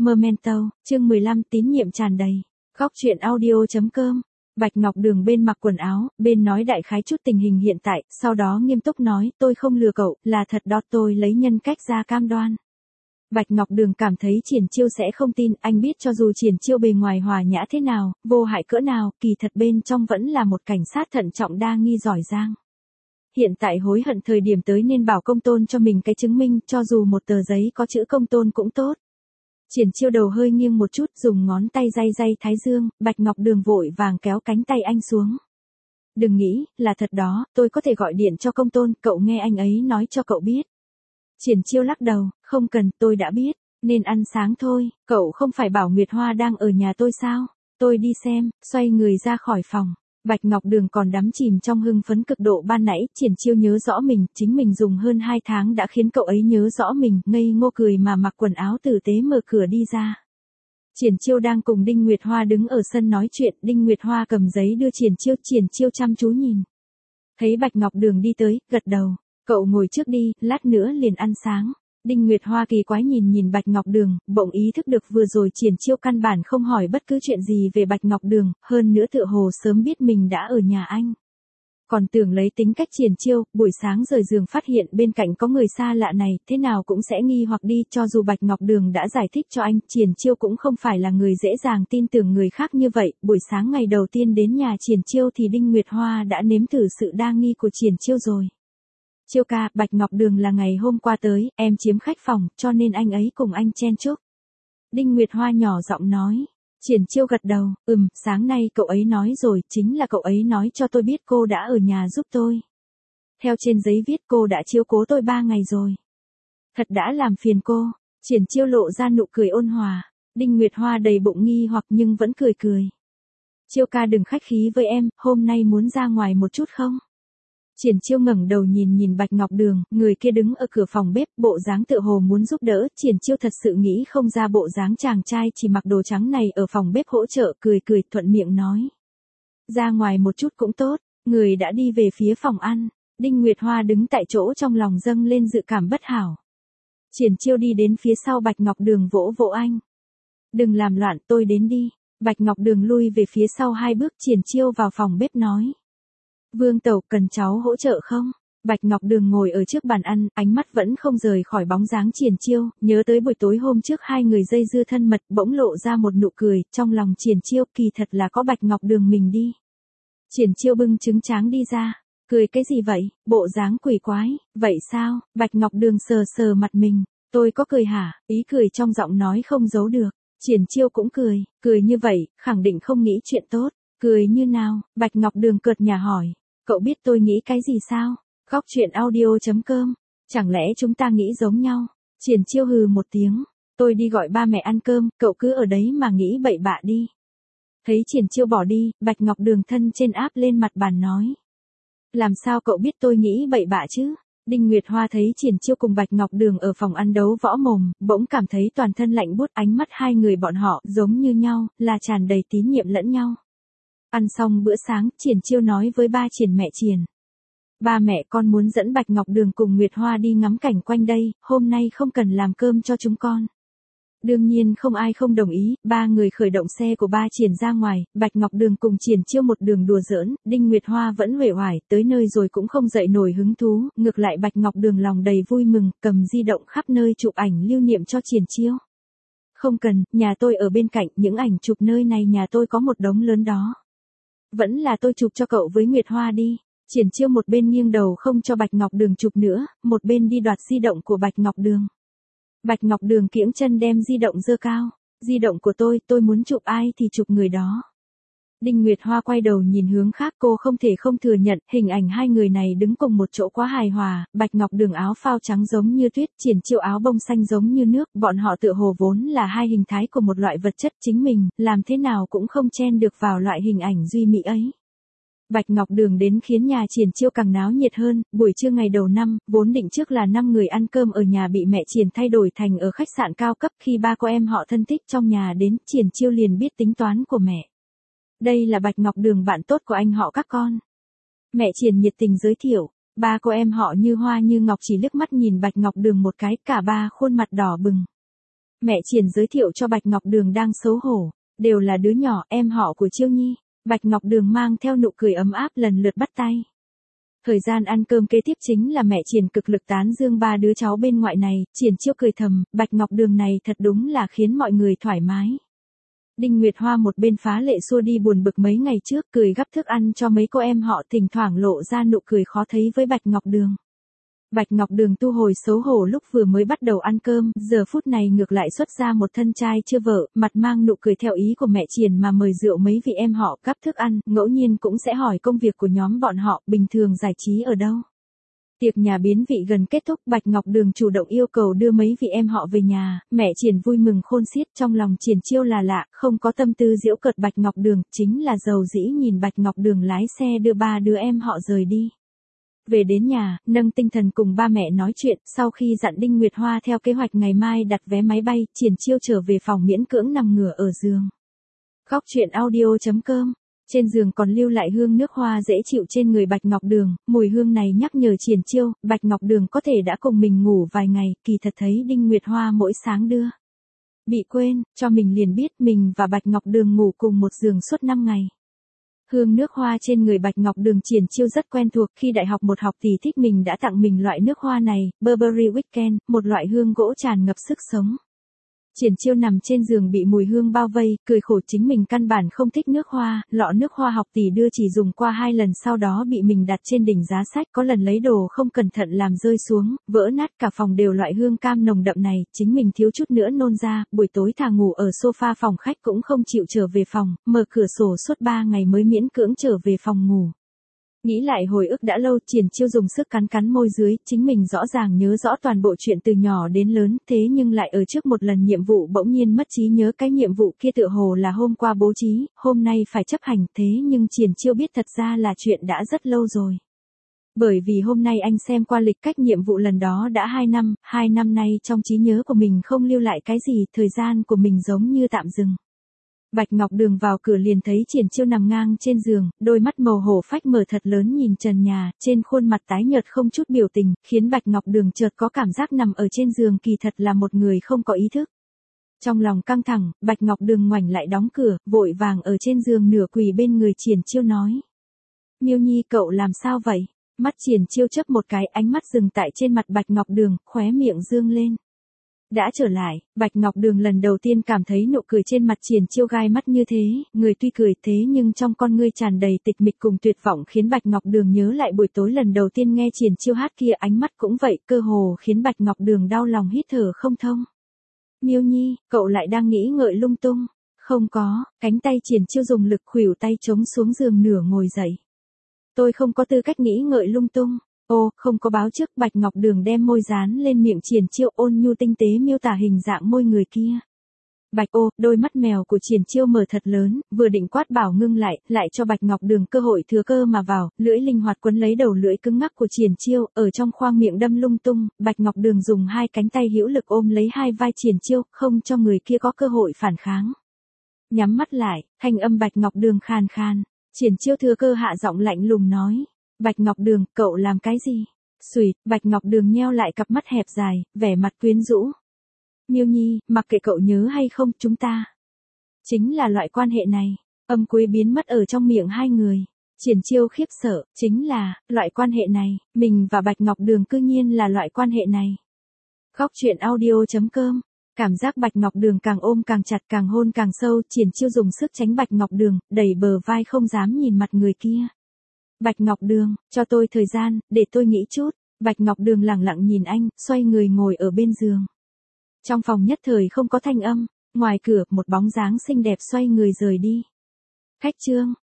Memento, chương 15 tín nhiệm tràn đầy. Góc truyện audio.com. Bạch Ngọc Đường bên mặc quần áo, bên nói đại khái chút tình hình hiện tại, sau đó nghiêm túc nói, tôi không lừa cậu, là thật đó, tôi lấy nhân cách ra cam đoan. Bạch Ngọc Đường cảm thấy Triển Chiêu sẽ không tin, anh biết cho dù Triển Chiêu bề ngoài hòa nhã thế nào, vô hại cỡ nào, kỳ thật bên trong vẫn là một cảnh sát thận trọng đa nghi giỏi giang. Hiện tại hối hận thời điểm tới nên bảo công tôn cho mình cái chứng minh, cho dù một tờ giấy có chữ công tôn cũng tốt. Triển Chiêu đầu hơi nghiêng một chút, dùng ngón tay day thái dương, Bạch Ngọc Đường vội vàng kéo cánh tay anh xuống. Đừng nghĩ, là thật đó, tôi có thể gọi điện cho công tôn, cậu nghe anh ấy nói cho cậu biết. Triển Chiêu lắc đầu, không cần, tôi đã biết, nên ăn sáng thôi, cậu không phải bảo Nguyệt Hoa đang ở nhà tôi sao, tôi đi xem, xoay người ra khỏi phòng. Bạch Ngọc Đường còn đắm chìm trong hưng phấn cực độ ban nãy, Triển Chiêu nhớ rõ mình, chính mình dùng hơn 2 tháng đã khiến cậu ấy nhớ rõ mình, ngây ngô cười mà mặc quần áo tử tế mở cửa đi ra. Triển Chiêu đang cùng Đinh Nguyệt Hoa đứng ở sân nói chuyện, Đinh Nguyệt Hoa cầm giấy đưa Triển Chiêu chăm chú nhìn. Thấy Bạch Ngọc Đường đi tới, gật đầu, cậu ngồi trước đi, lát nữa liền ăn sáng. Đinh Nguyệt Hoa kỳ quái nhìn Bạch Ngọc Đường, bỗng ý thức được vừa rồi Triển Chiêu căn bản không hỏi bất cứ chuyện gì về Bạch Ngọc Đường, hơn nữa tựa hồ sớm biết mình đã ở nhà anh. Còn tưởng lấy tính cách Triển Chiêu, buổi sáng rời giường phát hiện bên cạnh có người xa lạ này, thế nào cũng sẽ nghi hoặc đi, cho dù Bạch Ngọc Đường đã giải thích cho anh, Triển Chiêu cũng không phải là người dễ dàng tin tưởng người khác như vậy, buổi sáng ngày đầu tiên đến nhà Triển Chiêu thì Đinh Nguyệt Hoa đã nếm thử sự đa nghi của Triển Chiêu rồi. Chiêu ca, Bạch Ngọc Đường là ngày hôm qua tới, em chiếm khách phòng, cho nên anh ấy cùng anh chen chúc. Đinh Nguyệt Hoa nhỏ giọng nói. Triển Chiêu gật đầu, sáng nay cậu ấy nói rồi, chính là cậu ấy nói cho tôi biết cô đã ở nhà giúp tôi. Theo trên giấy viết cô đã chiếu cố tôi 3 ngày rồi. Thật đã làm phiền cô. Triển Chiêu lộ ra nụ cười ôn hòa. Đinh Nguyệt Hoa đầy bụng nghi hoặc nhưng vẫn cười. Chiêu ca đừng khách khí với em, hôm nay muốn ra ngoài một chút không? Triển Chiêu ngẩng đầu nhìn Bạch Ngọc Đường, người kia đứng ở cửa phòng bếp, bộ dáng tựa hồ muốn giúp đỡ, Triển Chiêu thật sự nghĩ không ra bộ dáng chàng trai chỉ mặc đồ trắng này ở phòng bếp hỗ trợ, cười thuận miệng nói. Ra ngoài một chút cũng tốt, người đã đi về phía phòng ăn, Đinh Nguyệt Hoa đứng tại chỗ trong lòng dâng lên dự cảm bất hảo. Triển Chiêu đi đến phía sau Bạch Ngọc Đường vỗ anh. Đừng làm loạn, tôi đến đi. Bạch Ngọc Đường lui về phía sau 2 bước, Triển Chiêu vào phòng bếp nói. Vương tẩu cần cháu hỗ trợ không? Bạch Ngọc Đường ngồi ở trước bàn ăn, ánh mắt vẫn không rời khỏi bóng dáng Triển Chiêu, nhớ tới buổi tối hôm trước 2 người dây dưa thân mật, bỗng lộ ra một nụ cười, trong lòng Triển Chiêu kỳ thật là có Bạch Ngọc Đường mình đi. Triển Chiêu bưng trứng tráng đi ra, cười cái gì vậy, bộ dáng quỷ quái, vậy sao? Bạch Ngọc Đường sờ mặt mình, tôi có cười hả? Ý cười trong giọng nói không giấu được. Triển Chiêu cũng cười như vậy, khẳng định không nghĩ chuyện tốt. Cười như nào? Bạch Ngọc Đường cợt nhả hỏi. Cậu biết tôi nghĩ cái gì sao? Góc truyện audio.com. Chẳng lẽ chúng ta nghĩ giống nhau? Triển Chiêu hừ một tiếng. Tôi đi gọi ba mẹ ăn cơm, cậu cứ ở đấy mà nghĩ bậy bạ đi. Thấy Triển Chiêu bỏ đi, Bạch Ngọc Đường thân trên áp lên mặt bàn nói. Làm sao cậu biết tôi nghĩ bậy bạ chứ? Đinh Nguyệt Hoa thấy Triển Chiêu cùng Bạch Ngọc Đường ở phòng ăn đấu võ mồm, bỗng cảm thấy toàn thân lạnh buốt, ánh mắt 2 người bọn họ giống như nhau, là tràn đầy tín nhiệm lẫn nhau. Ăn xong bữa sáng, Triển Chiêu nói với ba Triển mẹ Triển. Ba mẹ con muốn dẫn Bạch Ngọc Đường cùng Nguyệt Hoa đi ngắm cảnh quanh đây, hôm nay không cần làm cơm cho chúng con. Đương nhiên không ai không đồng ý, 3 người khởi động xe của ba Triển ra ngoài, Bạch Ngọc Đường cùng Triển Chiêu một đường đùa giỡn, Đinh Nguyệt Hoa vẫn uể oải, tới nơi rồi cũng không dậy nổi hứng thú, ngược lại Bạch Ngọc Đường lòng đầy vui mừng, cầm di động khắp nơi chụp ảnh lưu niệm cho Triển Chiêu. Không cần, nhà tôi ở bên cạnh, những ảnh chụp nơi này nhà tôi có một đống lớn đó. Vẫn là tôi chụp cho cậu với Nguyệt Hoa đi. Triển Chiêu một bên nghiêng đầu không cho Bạch Ngọc Đường chụp nữa, một bên đi đoạt di động của Bạch Ngọc Đường. Bạch Ngọc Đường kiễng chân đem di động giơ cao. Di động của tôi muốn chụp ai thì chụp người đó. Đinh Nguyệt Hoa quay đầu nhìn hướng khác, cô không thể không thừa nhận, hình ảnh 2 người này đứng cùng một chỗ quá hài hòa, Bạch Ngọc Đường áo phao trắng giống như tuyết, Triển Chiêu áo bông xanh giống như nước, bọn họ tựa hồ vốn là 2 hình thái của một loại vật chất, chính mình, làm thế nào cũng không chen được vào loại hình ảnh duy mỹ ấy. Bạch Ngọc Đường đến khiến nhà Triển Chiêu càng náo nhiệt hơn, buổi trưa ngày đầu năm, vốn định trước là 5 người ăn cơm ở nhà bị mẹ Triển thay đổi thành ở khách sạn cao cấp, khi ba cô em họ thân thích trong nhà đến, Triển Chiêu liền biết tính toán của mẹ. Đây là Bạch Ngọc Đường bạn tốt của anh họ các con. Mẹ Triển nhiệt tình giới thiệu, ba cô em họ như hoa như ngọc chỉ liếc mắt nhìn Bạch Ngọc Đường một cái, cả ba khuôn mặt đỏ bừng. Mẹ Triển giới thiệu cho Bạch Ngọc Đường đang xấu hổ, đều là đứa nhỏ, em họ của Chiêu Nhi. Bạch Ngọc Đường mang theo nụ cười ấm áp lần lượt bắt tay. Thời gian ăn cơm kế tiếp chính là mẹ Triển cực lực tán dương ba đứa cháu bên ngoại này, Triển Chiêu cười thầm, Bạch Ngọc Đường này thật đúng là khiến mọi người thoải mái. Đinh Nguyệt Hoa một bên phá lệ xua đi buồn bực mấy ngày trước, cười gắp thức ăn cho mấy cô em họ, thỉnh thoảng lộ ra nụ cười khó thấy với Bạch Ngọc Đường. Bạch Ngọc Đường tu hồi xấu hổ lúc vừa mới bắt đầu ăn cơm, giờ phút này ngược lại xuất ra một thân trai chưa vợ, mặt mang nụ cười theo ý của mẹ Triển mà mời rượu mấy vị em họ, gắp thức ăn, ngẫu nhiên cũng sẽ hỏi công việc của nhóm bọn họ, bình thường giải trí ở đâu. Tiệc nhà biến vị gần kết thúc, Bạch Ngọc Đường chủ động yêu cầu đưa mấy vị em họ về nhà, mẹ Triển vui mừng khôn xiết, trong lòng Triển Chiêu là lạ, không có tâm tư giễu cợt Bạch Ngọc Đường, chính là giàu dĩ nhìn Bạch Ngọc Đường lái xe đưa ba đứa em họ rời đi. Về đến nhà, nâng tinh thần cùng ba mẹ nói chuyện, sau khi dặn Đinh Nguyệt Hoa theo kế hoạch ngày mai đặt vé máy bay, Triển Chiêu trở về phòng miễn cưỡng nằm ngửa ở giường. Góc truyện audio.com. Trên giường còn lưu lại hương nước hoa dễ chịu trên người Bạch Ngọc Đường, mùi hương này nhắc nhở Triển Chiêu, Bạch Ngọc Đường có thể đã cùng mình ngủ vài ngày, kỳ thật thấy Đinh Nguyệt Hoa mỗi sáng đưa. Bị quên, cho mình liền biết mình và Bạch Ngọc Đường ngủ cùng một giường suốt 5 ngày. Hương nước hoa trên người Bạch Ngọc Đường Triển Chiêu rất quen thuộc, khi đại học một học tỷ thích mình đã tặng mình loại nước hoa này, Burberry Weekend, một loại hương gỗ tràn ngập sức sống. Triển Chiêu nằm trên giường bị mùi hương bao vây, cười khổ chính mình căn bản không thích nước hoa, lọ nước hoa học tỷ đưa chỉ dùng qua 2 lần sau đó bị mình đặt trên đỉnh giá sách, có lần lấy đồ không cẩn thận làm rơi xuống, vỡ nát cả phòng đều loại hương cam nồng đậm này, chính mình thiếu chút nữa nôn ra, buổi tối thà ngủ ở sofa phòng khách cũng không chịu trở về phòng, mở cửa sổ suốt 3 ngày mới miễn cưỡng trở về phòng ngủ. Nghĩ lại hồi ức đã lâu, Triển Chiêu dùng sức cắn cắn môi dưới, chính mình rõ ràng nhớ rõ toàn bộ chuyện từ nhỏ đến lớn, thế nhưng lại ở trước một lần nhiệm vụ bỗng nhiên mất trí nhớ, cái nhiệm vụ kia tựa hồ là hôm qua bố trí, hôm nay phải chấp hành, thế nhưng Triển Chiêu biết thật ra là chuyện đã rất lâu rồi. Bởi vì hôm nay anh xem qua lịch cách nhiệm vụ lần đó đã 2 năm nay trong trí nhớ của mình không lưu lại cái gì, thời gian của mình giống như tạm dừng. Bạch Ngọc Đường vào cửa liền thấy Triển Chiêu nằm ngang trên giường, đôi mắt màu hổ phách mở thật lớn nhìn trần nhà, trên khuôn mặt tái nhợt không chút biểu tình, khiến Bạch Ngọc Đường chợt có cảm giác nằm ở trên giường kỳ thật là một người không có ý thức. Trong lòng căng thẳng, Bạch Ngọc Đường ngoảnh lại đóng cửa, vội vàng ở trên giường nửa quỳ bên người Triển Chiêu nói. Miêu Nhi cậu làm sao vậy? Mắt Triển Chiêu chớp một cái, ánh mắt dừng tại trên mặt Bạch Ngọc Đường, khóe miệng dương lên. Đã trở lại, Bạch Ngọc Đường lần đầu tiên cảm thấy nụ cười trên mặt Triển Chiêu gai mắt như thế, người tuy cười thế nhưng trong con ngươi tràn đầy tịch mịch cùng tuyệt vọng khiến Bạch Ngọc Đường nhớ lại buổi tối lần đầu tiên nghe Triển Chiêu hát kia, ánh mắt cũng vậy, cơ hồ khiến Bạch Ngọc Đường đau lòng hít thở không thông. Miêu Nhi, cậu lại đang nghĩ ngợi lung tung. Không có, cánh tay Triển Chiêu dùng lực khuỷu tay chống xuống giường nửa ngồi dậy. Tôi không có tư cách nghĩ ngợi lung tung. Ô, không có báo trước, Bạch Ngọc Đường đem môi dán lên miệng Triển Chiêu, ôn nhu tinh tế miêu tả hình dạng môi người kia. Bạch ô, đôi mắt mèo của Triển Chiêu mở thật lớn, vừa định quát bảo ngưng lại cho Bạch Ngọc Đường cơ hội thừa cơ mà vào, lưỡi linh hoạt quấn lấy đầu lưỡi cứng ngắc của Triển Chiêu, ở trong khoang miệng đâm lung tung, Bạch Ngọc Đường dùng 2 cánh tay hữu lực ôm lấy hai vai Triển Chiêu, không cho người kia có cơ hội phản kháng. Nhắm mắt lại, thanh âm Bạch Ngọc Đường khàn khàn, Triển Chiêu thừa cơ hạ giọng lạnh lùng nói. Bạch Ngọc Đường, cậu làm cái gì? Xùi, Bạch Ngọc Đường nheo lại cặp mắt hẹp dài, vẻ mặt quyến rũ. Miêu Nhi, mặc kệ cậu nhớ hay không, chúng ta chính là loại quan hệ này. Âm cuối biến mất ở trong miệng hai người. Triển Chiêu khiếp sợ, chính là loại quan hệ này, mình và Bạch Ngọc Đường cư nhiên là loại quan hệ này. Góc truyện audio.com. Cảm giác Bạch Ngọc Đường càng ôm càng chặt, càng hôn càng sâu, Triển Chiêu dùng sức tránh Bạch Ngọc Đường, đẩy bờ vai không dám nhìn mặt người kia. Bạch Ngọc Đường, cho tôi thời gian, để tôi nghĩ chút. Bạch Ngọc Đường lẳng lặng nhìn anh, xoay người ngồi ở bên giường. Trong phòng nhất thời không có thanh âm, ngoài cửa, một bóng dáng xinh đẹp xoay người rời đi. Khách trương,